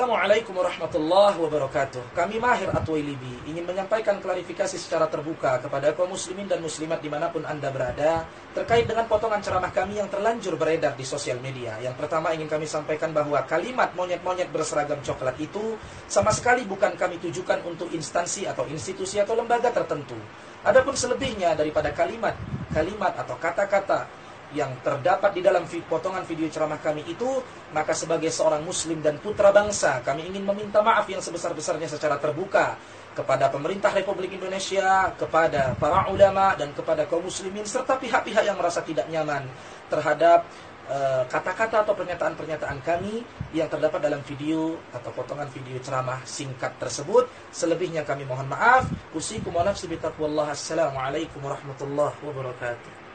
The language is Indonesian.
Assalamualaikum warahmatullahi wabarakatuh. Kami Mahir At-Twailibi ingin menyampaikan klarifikasi secara terbuka kepada kaum muslimin dan muslimat dimanapun Anda berada terkait dengan potongan ceramah kami yang terlanjur beredar di sosial media. Yang pertama ingin kami sampaikan bahwa kalimat monyet-monyet berseragam coklat itu sama sekali bukan kami tujukan untuk instansi atau institusi atau lembaga tertentu. Adapun selebihnya daripada kalimat atau kata-kata yang terdapat di dalam potongan video ceramah kami itu, maka sebagai seorang muslim dan putra bangsa, kami ingin meminta maaf yang sebesar-besarnya secara terbuka kepada pemerintah Republik Indonesia, kepada para ulama, dan kepada kaum muslimin, serta pihak-pihak yang merasa tidak nyaman terhadap kata-kata atau pernyataan-pernyataan kami yang terdapat dalam video atau potongan video ceramah singkat tersebut. Selebihnya kami mohon maaf. Usikum wa nafsi bitaqwallah. Assalamualaikum warahmatullahi wabarakatuh.